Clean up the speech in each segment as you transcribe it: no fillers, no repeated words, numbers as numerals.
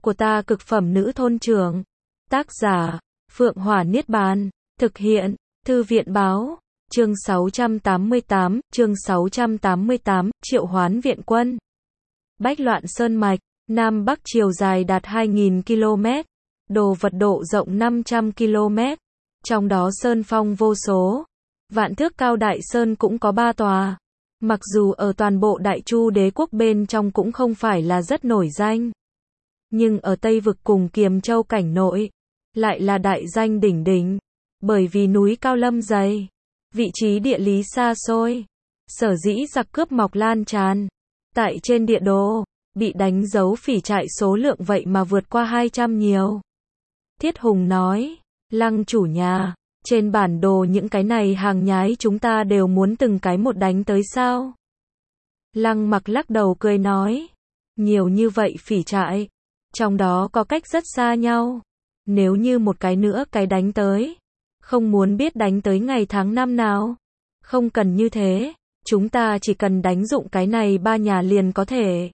của ta cực phẩm nữ thôn trưởng. Tác giả, Phượng Hỏa Niết Bàn. Thực hiện, Thư viện báo. Chương 688, Triệu Hoán viện quân. Bách Loạn Sơn Mạch, Nam Bắc chiều dài đạt 2.000 km, đồ vật độ rộng 500 km, trong đó sơn phong vô số, vạn thước cao đại sơn cũng có 3 tòa. Mặc dù ở toàn bộ Đại Chu đế quốc bên trong cũng không phải là rất nổi danh, nhưng ở Tây Vực cùng Kiềm Châu cảnh nội, lại là đại danh đỉnh đỉnh, bởi vì núi cao lâm dày, vị trí địa lý xa xôi, sở dĩ giặc cướp mọc lan tràn. Tại trên địa đồ, bị đánh dấu phỉ trại số lượng vậy mà vượt qua 200 nhiều. Thiết Hùng nói, Lăng chủ nhà, trên bản đồ những cái này hàng nhái chúng ta đều muốn từng cái một đánh tới sao? Lăng Mặc lắc đầu cười nói, nhiều như vậy phỉ trại, trong đó có cách rất xa nhau. Nếu như một cái nữa cái đánh tới, không muốn biết đánh tới ngày tháng năm nào. Không cần như thế, chúng ta chỉ cần đánh dụng cái này 3 nhà liền có thể.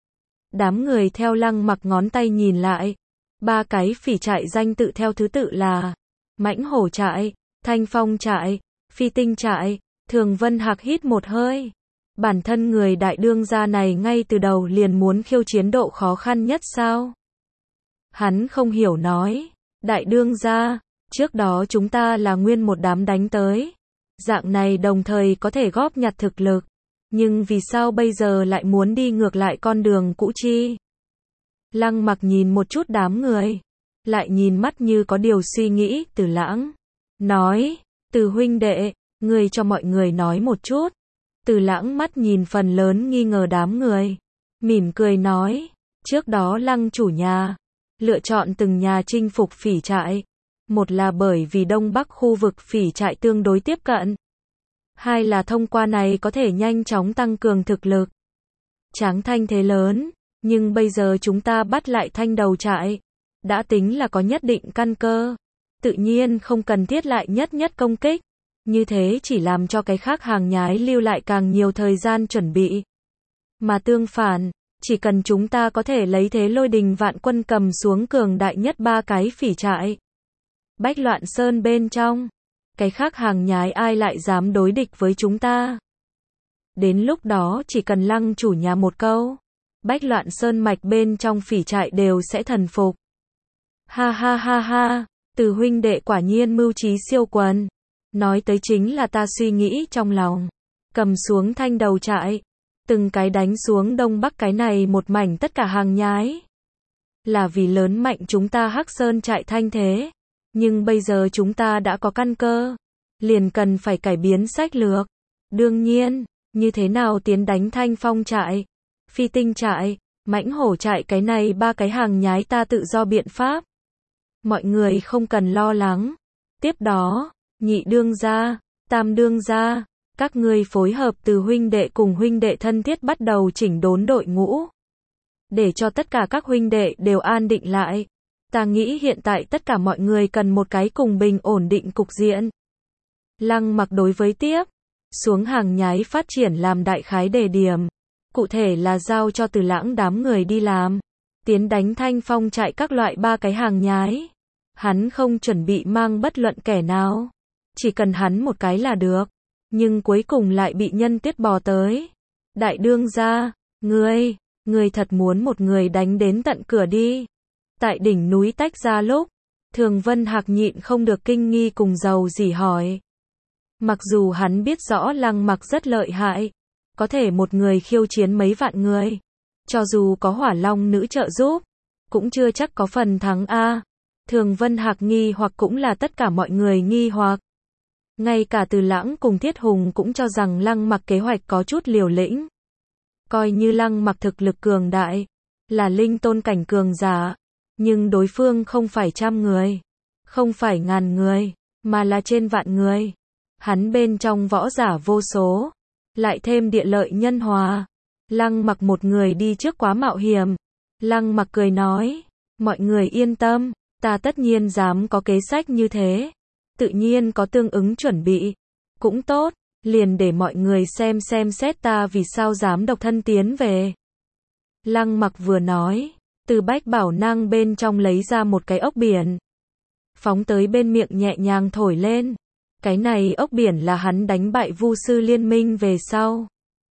Đám người theo Lăng Mặc ngón tay nhìn lại, 3 cái phỉ trại danh tự theo thứ tự là Mãnh Hổ trại, Thanh Phong trại, Phi Tinh trại. Thường Vân Hạc hít một hơi. Bản thân người đại đương gia này ngay từ đầu liền muốn khiêu chiến độ khó khăn nhất sao? Hắn không hiểu nói, đại đương gia, trước đó chúng ta là nguyên một đám đánh tới, dạng này đồng thời có thể góp nhặt thực lực, nhưng vì sao bây giờ lại muốn đi ngược lại con đường cũ chi? Lăng Mặc nhìn một chút đám người, lại nhìn mắt như có điều suy nghĩ Từ Lãng, nói, Từ huynh đệ, ngươi cho mọi người nói một chút. Từ Lãng mắt nhìn phần lớn nghi ngờ đám người, mỉm cười nói, trước đó Lăng chủ nhà lựa chọn từng nhà chinh phục phỉ trại, một là bởi vì Đông Bắc khu vực phỉ trại tương đối tiếp cận, hai là thông qua này có thể nhanh chóng tăng cường thực lực. Tráng Thanh thế lớn, nhưng bây giờ chúng ta bắt lại Thanh đầu trại, đã tính là có nhất định căn cơ, tự nhiên không cần thiết lại nhất công kích, như thế chỉ làm cho cái khác hàng nhái lưu lại càng nhiều thời gian chuẩn bị. Mà tương phản, chỉ cần chúng ta có thể lấy thế lôi đình vạn quân cầm xuống cường đại nhất 3 cái phỉ trại Bách Loạn Sơn bên trong, cái khác hàng nhái ai lại dám đối địch với chúng ta? Đến lúc đó chỉ cần Lăng chủ nhà một câu, Bách Loạn Sơn mạch bên trong phỉ trại đều sẽ thần phục. Ha ha ha ha, Từ huynh đệ quả nhiên mưu trí siêu quần. Nói tới chính là ta suy nghĩ trong lòng. Cầm xuống Thanh đầu trại, từng cái đánh xuống Đông Bắc cái này một mảnh tất cả hàng nhái. Là vì lớn mạnh chúng ta Hắc Sơn trại thanh thế. Nhưng bây giờ chúng ta đã có căn cơ, liền cần phải cải biến sách lược. Đương nhiên, như thế nào tiến đánh Thanh Phong trại, Phi Tinh trại, Mãnh Hổ trại cái này 3 cái hàng nhái ta tự do biện pháp. Mọi người không cần lo lắng. Tiếp đó, nhị đương gia, tam đương gia, các ngươi phối hợp Từ huynh đệ cùng huynh đệ thân thiết bắt đầu chỉnh đốn đội ngũ. Để cho tất cả các huynh đệ đều an định lại. Ta nghĩ hiện tại tất cả mọi người cần một cái cùng bình ổn định cục diện. Lăng Mặc đối với tiếp xuống hàng nhái phát triển làm đại khái đề điểm. Cụ thể là giao cho Từ Lãng đám người đi làm. Tiến đánh Thanh Phong trại các loại 3 cái hàng nhái. Hắn không chuẩn bị mang bất luận kẻ nào. Chỉ cần hắn một cái là được. Nhưng cuối cùng lại bị Nhân Tuyết bò tới. Đại đương gia, ngươi thật muốn một người đánh đến tận cửa đi. Tại đỉnh núi tách ra lúc, Thường Vân Hạc nhịn không được kinh nghi cùng giàu dỉ hỏi. Mặc dù hắn biết rõ Lăng Mặc rất lợi hại, có thể một người khiêu chiến mấy vạn người, cho dù có Hỏa Long nữ trợ giúp, cũng chưa chắc có phần thắng a. Thường Vân Hạc nghi hoặc cũng là tất cả mọi người nghi hoặc. Ngay cả Từ Lãng cùng Thiết Hùng cũng cho rằng Lăng Mặc kế hoạch có chút liều lĩnh. Coi như Lăng Mặc thực lực cường đại, là linh tôn cảnh cường giả, nhưng đối phương không phải 100 người, không phải ngàn người, mà là trên vạn người. Hắn bên trong võ giả vô số, lại thêm địa lợi nhân hòa. Lăng Mặc một người đi trước quá mạo hiểm. Lăng Mặc cười nói, mọi người yên tâm, ta tất nhiên dám có kế sách như thế. Tự nhiên có tương ứng chuẩn bị. Cũng tốt, liền để mọi người xem xét ta vì sao dám độc thân tiến về. Lăng Mặc vừa nói, từ bách bảo nang bên trong lấy ra một cái ốc biển. Phóng tới bên miệng nhẹ nhàng thổi lên. Cái này ốc biển là hắn đánh bại Vu sư liên minh về sau.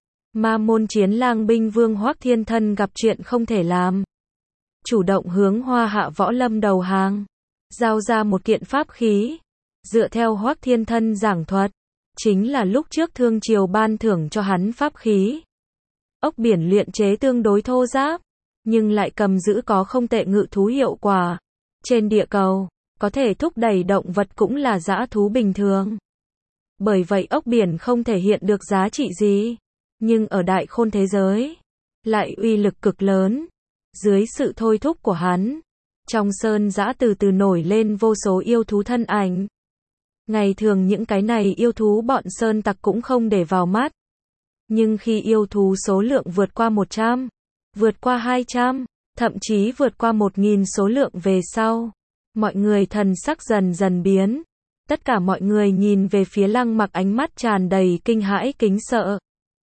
Ma môn chiến lang binh vương Hoắc Thiên Thân gặp chuyện không thể làm. Chủ động hướng Hoa Hạ Võ Lâm đầu hàng. Giao ra một kiện pháp khí. Dựa theo Hoắc Thiên Thân giảng thuật. Chính là lúc trước Thương Triều ban thưởng cho hắn pháp khí. Ốc biển luyện chế tương đối thô ráp. Nhưng lại cầm giữ có không tệ ngự thú hiệu quả. Trên địa cầu, có thể thúc đẩy động vật cũng là dã thú bình thường. Bởi vậy ốc biển không thể hiện được giá trị gì. Nhưng ở đại khôn thế giới, lại uy lực cực lớn. Dưới sự thôi thúc của hắn, trong sơn dã từ từ nổi lên vô số yêu thú thân ảnh. Ngày thường những cái này yêu thú bọn sơn tặc cũng không để vào mắt. Nhưng khi yêu thú số lượng vượt qua 100, vượt qua 200, thậm chí vượt qua 1000 số lượng về sau, mọi người thần sắc dần dần biến. Tất cả mọi người nhìn về phía Lăng Mặc ánh mắt tràn đầy kinh hãi kính sợ.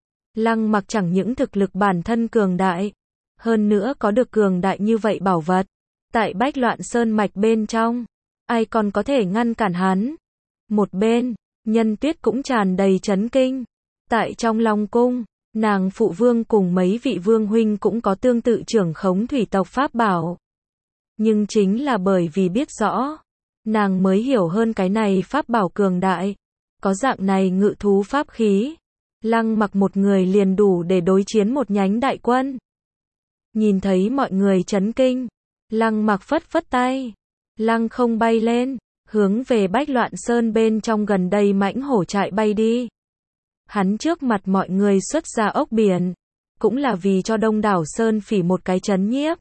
Lăng Mặc chẳng những thực lực bản thân cường đại, hơn nữa có được cường đại như vậy bảo vật. Tại Bách Loạn Sơn mạch bên trong, ai còn có thể ngăn cản hắn? Một bên, Nhân Tuyết cũng tràn đầy chấn kinh. Tại trong Long cung, nàng phụ vương cùng mấy vị vương huynh cũng có tương tự trưởng khống thủy tộc pháp bảo. Nhưng chính là bởi vì biết rõ, nàng mới hiểu hơn cái này pháp bảo cường đại. Có dạng này ngự thú pháp khí, Lăng Mặc một người liền đủ để đối chiến một nhánh đại quân. Nhìn thấy mọi người chấn kinh, Lăng Mặc phất phất tay, lăng không bay lên, hướng về Bách Loạn Sơn bên trong gần đây mãnh hổ trại bay đi. Hắn trước mặt mọi người xuất ra ốc biển, cũng là vì cho đông đảo sơn phỉ một cái trấn nhiếp.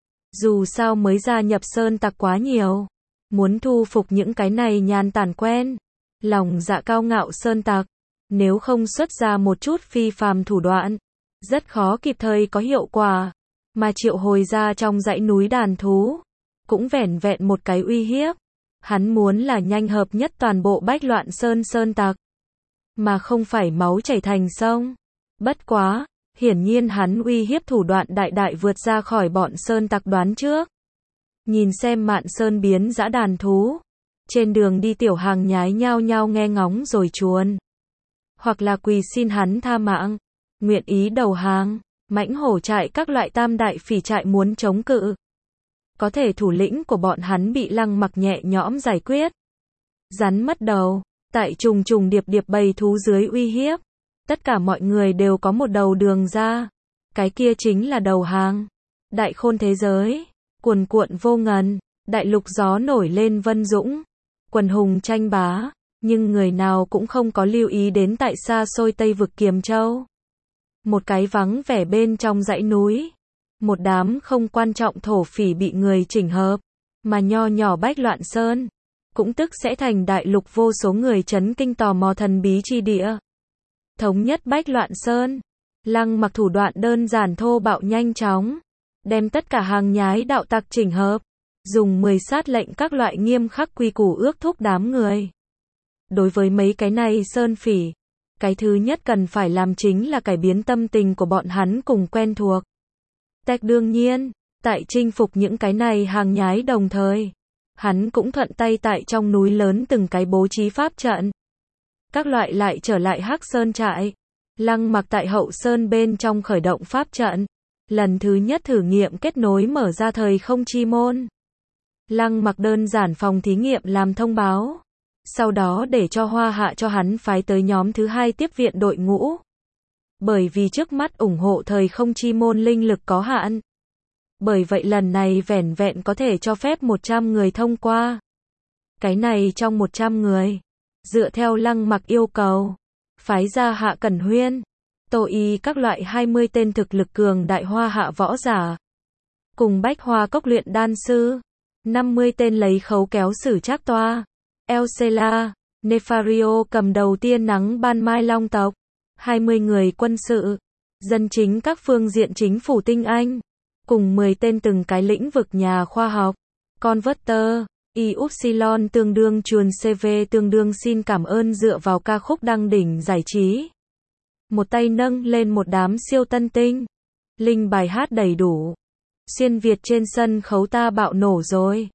Dù sao mới gia nhập sơn tặc quá nhiều, muốn thu phục những cái này nhàn tản quen, lòng dạ cao ngạo sơn tặc, nếu không xuất ra một chút phi phàm thủ đoạn, rất khó kịp thời có hiệu quả, mà triệu hồi ra trong dãy núi đàn thú, cũng vẻn vẹn một cái uy hiếp. Hắn muốn là nhanh hợp nhất toàn bộ Bách Loạn Sơn sơn tặc, mà không phải máu chảy thành sông. Bất quá, hiển nhiên hắn uy hiếp thủ đoạn đại đại vượt ra khỏi bọn sơn tặc đoán trước. Nhìn xem Mạn Sơn biến dã đàn thú, trên đường đi tiểu hàng nhái nhao nhao nghe ngóng rồi chuồn, hoặc là quỳ xin hắn tha mạng, nguyện ý đầu hàng. Mãnh hổ trại các loại tam đại phỉ trại muốn chống cự, có thể thủ lĩnh của bọn hắn bị Lăng Mặc nhẹ nhõm giải quyết. Rắn mất đầu, tại trùng trùng điệp điệp bầy thú dưới uy hiếp, tất cả mọi người đều có một đầu đường ra, cái kia chính là đầu hàng. Đại khôn thế giới, cuồn cuộn vô ngần, đại lục gió nổi lên vân dũng, quần hùng tranh bá, nhưng người nào cũng không có lưu ý đến tại xa xôi Tây vực Kiềm Châu. Một cái vắng vẻ bên trong dãy núi, một đám không quan trọng thổ phỉ bị người chỉnh hợp, mà nho nhỏ Bách Loạn Sơn, cũng tức sẽ thành đại lục vô số người chấn kinh tò mò thần bí chi địa. Thống nhất Bách Loạn Sơn, Lăng Mặc thủ đoạn đơn giản thô bạo nhanh chóng, đem tất cả hàng nhái đạo tặc chỉnh hợp, dùng 10 sát lệnh các loại nghiêm khắc quy củ ước thúc đám người. Đối với mấy cái này sơn phỉ, cái thứ nhất cần phải làm chính là cải biến tâm tình của bọn hắn cùng quen thuộc. Đương nhiên, tại chinh phục những cái này hàng nhái đồng thời, hắn cũng thuận tay tại trong núi lớn từng cái bố trí pháp trận. Các loại lại trở lại Hắc Sơn trại. Lăng Mặc tại Hậu Sơn bên trong khởi động pháp trận. Lần thứ nhất thử nghiệm kết nối mở ra thời không chi môn. Lăng Mặc đơn giản phòng thí nghiệm làm thông báo. Sau đó để cho Hoa Hạ cho hắn phái tới nhóm thứ 2 tiếp viện đội ngũ. Bởi vì trước mắt ủng hộ thời không chi môn linh lực có hạn. Bởi vậy lần này vẻn vẹn có thể cho phép 100 người thông qua. Cái này trong 100 người, dựa theo Lăng Mặc yêu cầu, phái ra Hạ Cẩn Huyên, Tô Y các loại 20 tên thực lực cường đại Hoa Hạ võ giả, cùng Bách Hoa Cốc luyện đan sư, 50 tên lấy khấu kéo sử trác toa, Elsela, Nefario cầm đầu tia nắng ban mai long tộc, 20 người quân sự, dân chính các phương diện chính phủ tinh anh, cùng 10 tên từng cái lĩnh vực nhà khoa học, Converter, Y-Upsilon tương đương chuồn CV tương đương xin cảm ơn dựa vào ca khúc đăng đỉnh giải trí. Một tay nâng lên một đám siêu tân tinh, linh bài hát đầy đủ. Xuyên Việt trên sân khấu ta bạo nổ rồi.